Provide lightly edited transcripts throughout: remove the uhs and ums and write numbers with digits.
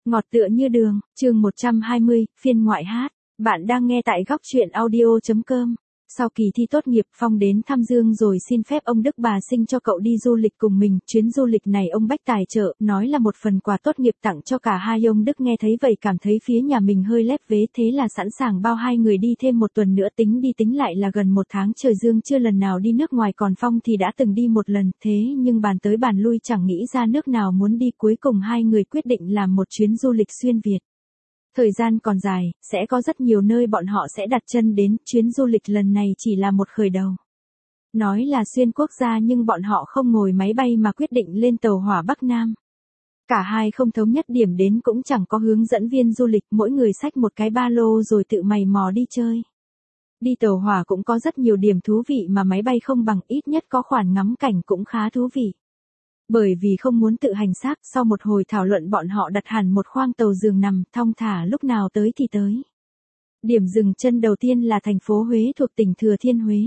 Ngọt tựa như đường, chương 120, phiên ngoại hát. Bạn đang nghe tại góc truyện audio.com. Sau kỳ thi tốt nghiệp, Phong đến thăm Dương rồi xin phép ông Đức bà Sinh cho cậu đi du lịch cùng mình. Chuyến du lịch này ông Bách tài trợ, nói là một phần quà tốt nghiệp tặng cho cả hai. Ông Đức nghe thấy vậy cảm thấy phía nhà mình hơi lép vế, thế là sẵn sàng bao hai người đi thêm một tuần nữa. Tính đi tính lại là gần một tháng trời. Dương chưa lần nào đi nước ngoài, còn Phong thì đã từng đi một lần. Thế nhưng bàn tới bàn lui chẳng nghĩ ra nước nào muốn đi. Cuối cùng hai người quyết định làm một chuyến du lịch xuyên Việt. Thời gian còn dài, sẽ có rất nhiều nơi bọn họ sẽ đặt chân đến. Chuyến du lịch lần này chỉ là một khởi đầu. Nói là xuyên quốc gia nhưng bọn họ không ngồi máy bay mà quyết định lên tàu hỏa Bắc Nam. Cả hai không thống nhất điểm đến, cũng chẳng có hướng dẫn viên du lịch, mỗi người xách một cái ba lô rồi tự mày mò đi chơi. Đi tàu hỏa cũng có rất nhiều điểm thú vị mà máy bay không bằng, ít nhất có khoản ngắm cảnh cũng khá thú vị. Bởi vì không muốn tự hành xác, sau một hồi thảo luận bọn họ đặt hẳn một khoang tàu giường nằm, thong thả lúc nào tới thì tới. Điểm dừng chân đầu tiên là thành phố Huế thuộc tỉnh Thừa Thiên Huế.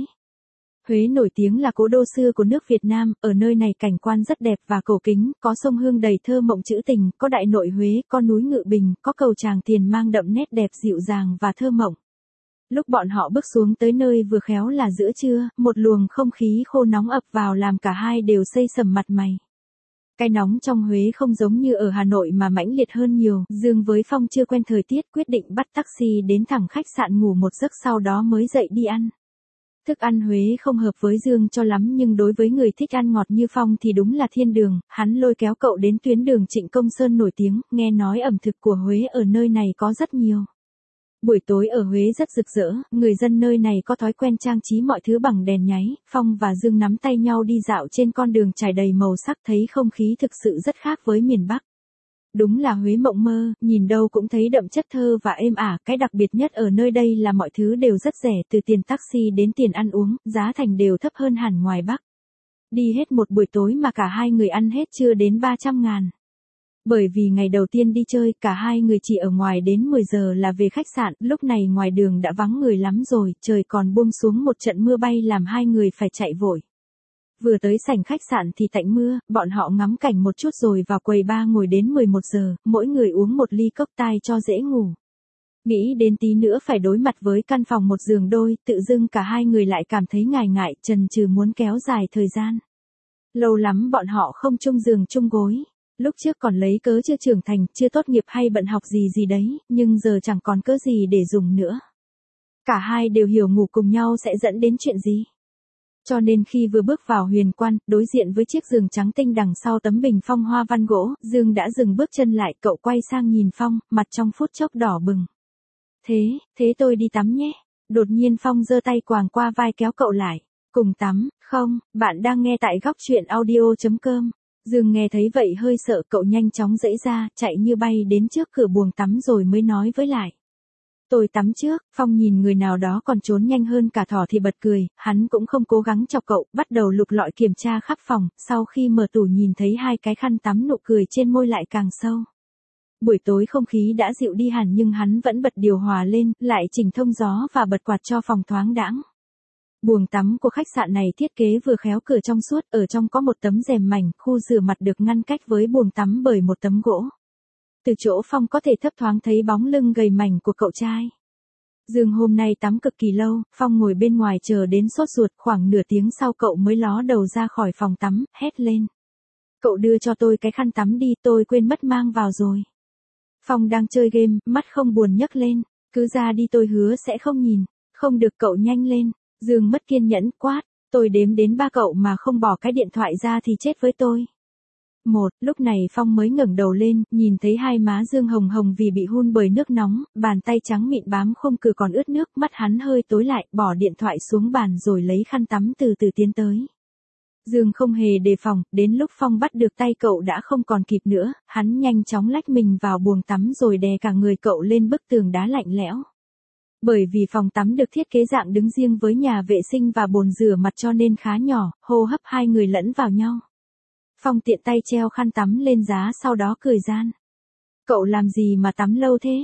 Huế nổi tiếng là cố đô xưa của nước Việt Nam, ở nơi này cảnh quan rất đẹp và cổ kính, có sông Hương đầy thơ mộng trữ tình, có đại nội Huế, có núi Ngự Bình, có cầu Tràng Tiền mang đậm nét đẹp dịu dàng và thơ mộng. Lúc bọn họ bước xuống tới nơi vừa khéo là giữa trưa, một luồng không khí khô nóng ập vào làm cả hai đều xây sầm mặt mày. Cái nóng trong Huế không giống như ở Hà Nội mà mãnh liệt hơn nhiều. Dương với Phong chưa quen thời tiết, quyết định bắt taxi đến thẳng khách sạn ngủ một giấc, sau đó mới dậy đi ăn. Thức ăn Huế không hợp với Dương cho lắm, nhưng đối với người thích ăn ngọt như Phong thì đúng là thiên đường. Hắn lôi kéo cậu đến tuyến đường Trịnh Công Sơn nổi tiếng, nghe nói ẩm thực của Huế ở nơi này có rất nhiều. Buổi tối ở Huế rất rực rỡ, người dân nơi này có thói quen trang trí mọi thứ bằng đèn nháy. Phong và Dương nắm tay nhau đi dạo trên con đường trải đầy màu sắc, thấy không khí thực sự rất khác với miền Bắc. Đúng là Huế mộng mơ, nhìn đâu cũng thấy đậm chất thơ và êm ả. Cái đặc biệt nhất ở nơi đây là mọi thứ đều rất rẻ, từ tiền taxi đến tiền ăn uống, giá thành đều thấp hơn hẳn ngoài Bắc. Đi hết một buổi tối mà cả hai người ăn hết chưa đến 300.000. Bởi vì ngày đầu tiên đi chơi, cả hai người chỉ ở ngoài đến 10 giờ là về khách sạn, lúc này ngoài đường đã vắng người lắm rồi, trời còn buông xuống một trận mưa bay làm hai người phải chạy vội. Vừa tới sảnh khách sạn thì tạnh mưa, bọn họ ngắm cảnh một chút rồi vào quầy bar ngồi đến 11 giờ, mỗi người uống một ly cốc tai cho dễ ngủ. Nghĩ đến tí nữa phải đối mặt với căn phòng một giường đôi, tự dưng cả hai người lại cảm thấy ngại ngại, chần chừ muốn kéo dài thời gian. Lâu lắm bọn họ không chung giường chung gối. Lúc trước còn lấy cớ chưa trưởng thành, chưa tốt nghiệp hay bận học gì gì đấy, nhưng giờ chẳng còn cớ gì để dùng nữa. Cả hai đều hiểu ngủ cùng nhau sẽ dẫn đến chuyện gì. Cho nên khi vừa bước vào huyền quan, đối diện với chiếc giường trắng tinh đằng sau tấm bình phong hoa văn gỗ, Dương đã dừng bước chân lại, cậu quay sang nhìn Phong, mặt trong phút chốc đỏ bừng. Thế tôi đi tắm nhé. Đột nhiên Phong giơ tay quàng qua vai kéo cậu lại. Cùng tắm, không, bạn đang nghe tại góc truyện audio.com. Dương nghe thấy vậy hơi sợ, cậu nhanh chóng giãy ra, chạy như bay đến trước cửa buồng tắm rồi mới nói với lại. Tôi tắm trước. Phong nhìn người nào đó còn trốn nhanh hơn cả thỏ thì bật cười, hắn cũng không cố gắng chọc cậu, bắt đầu lục lọi kiểm tra khắp phòng, sau khi mở tủ nhìn thấy hai cái khăn tắm, nụ cười trên môi lại càng sâu. Buổi tối không khí đã dịu đi hẳn nhưng hắn vẫn bật điều hòa lên, lại chỉnh thông gió và bật quạt cho phòng thoáng đãng. Buồng tắm của khách sạn này thiết kế vừa khéo, cửa trong suốt, ở trong có một tấm rèm mảnh, khu rửa mặt được ngăn cách với buồng tắm bởi một tấm gỗ. Từ chỗ Phong có thể thấp thoáng thấy bóng lưng gầy mảnh của cậu trai. Dương hôm nay tắm cực kỳ lâu, Phong ngồi bên ngoài chờ đến sốt ruột, khoảng nửa tiếng sau cậu mới ló đầu ra khỏi phòng tắm, hét lên. Cậu đưa cho tôi cái khăn tắm đi, tôi quên mất mang vào rồi. Phong đang chơi game, mắt không buồn nhấc lên. Cứ ra đi, tôi hứa sẽ không nhìn. Không được, cậu nhanh lên. Dương mất kiên nhẫn quát, tôi đếm đến 3 cậu mà không bỏ cái điện thoại ra thì chết với tôi. Lúc này Phong mới ngẩng đầu lên, nhìn thấy hai má Dương hồng hồng vì bị hun bởi nước nóng, bàn tay trắng mịn bám khung cửa còn ướt nước, mắt hắn hơi tối lại, bỏ điện thoại xuống bàn rồi lấy khăn tắm từ từ tiến tới. Dương không hề đề phòng, đến lúc Phong bắt được tay cậu đã không còn kịp nữa, hắn nhanh chóng lách mình vào buồng tắm rồi đè cả người cậu lên bức tường đá lạnh lẽo. Bởi vì phòng tắm được thiết kế dạng đứng riêng với nhà vệ sinh và bồn rửa mặt cho nên khá nhỏ, hô hấp hai người lẫn vào nhau. Phong tiện tay treo khăn tắm lên giá, sau đó cười gian. Cậu làm gì mà tắm lâu thế?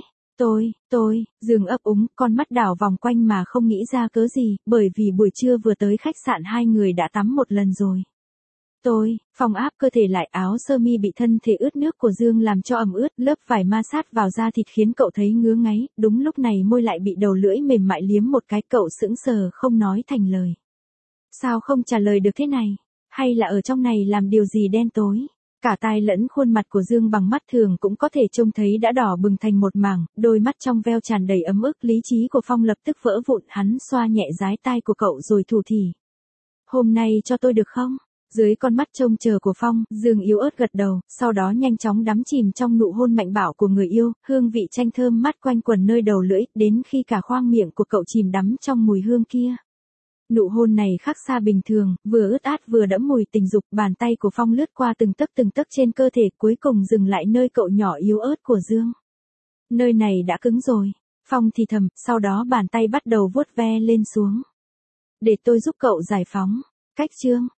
Dương ấp úng, con mắt đảo vòng quanh mà không nghĩ ra cớ gì, bởi vì buổi trưa vừa tới khách sạn hai người đã tắm một lần rồi. Phong áp cơ thể lại áo sơ mi bị thân thể ướt nước của Dương làm cho ẩm ướt, lớp vải ma sát vào da thịt khiến cậu thấy ngứa ngáy, đúng lúc này môi lại bị đầu lưỡi mềm mại liếm một cái, cậu sững sờ không nói thành lời. Sao không trả lời được thế này? Hay là ở trong này làm điều gì đen tối? Cả tai lẫn khuôn mặt của Dương bằng mắt thường cũng có thể trông thấy đã đỏ bừng thành một mảng, đôi mắt trong veo tràn đầy ấm ức, lý trí của Phong lập tức vỡ vụn, hắn xoa nhẹ dái tai của cậu rồi thủ thỉ. Hôm nay cho tôi được không? Dưới con mắt trông chờ của Phong, Dương yếu ớt gật đầu, sau đó nhanh chóng đắm chìm trong nụ hôn mạnh bạo của người yêu, hương vị chanh thơm mát quanh quẩn nơi đầu lưỡi, đến khi cả khoang miệng của cậu chìm đắm trong mùi hương kia. Nụ hôn này khác xa bình thường, vừa ướt át vừa đẫm mùi tình dục, bàn tay của Phong lướt qua từng tấc trên cơ thể, cuối cùng dừng lại nơi cậu nhỏ yếu ớt của Dương. Nơi này đã cứng rồi, Phong thì thầm, sau đó bàn tay bắt đầu vuốt ve lên xuống. Để tôi giúp cậu giải phóng. Cách chương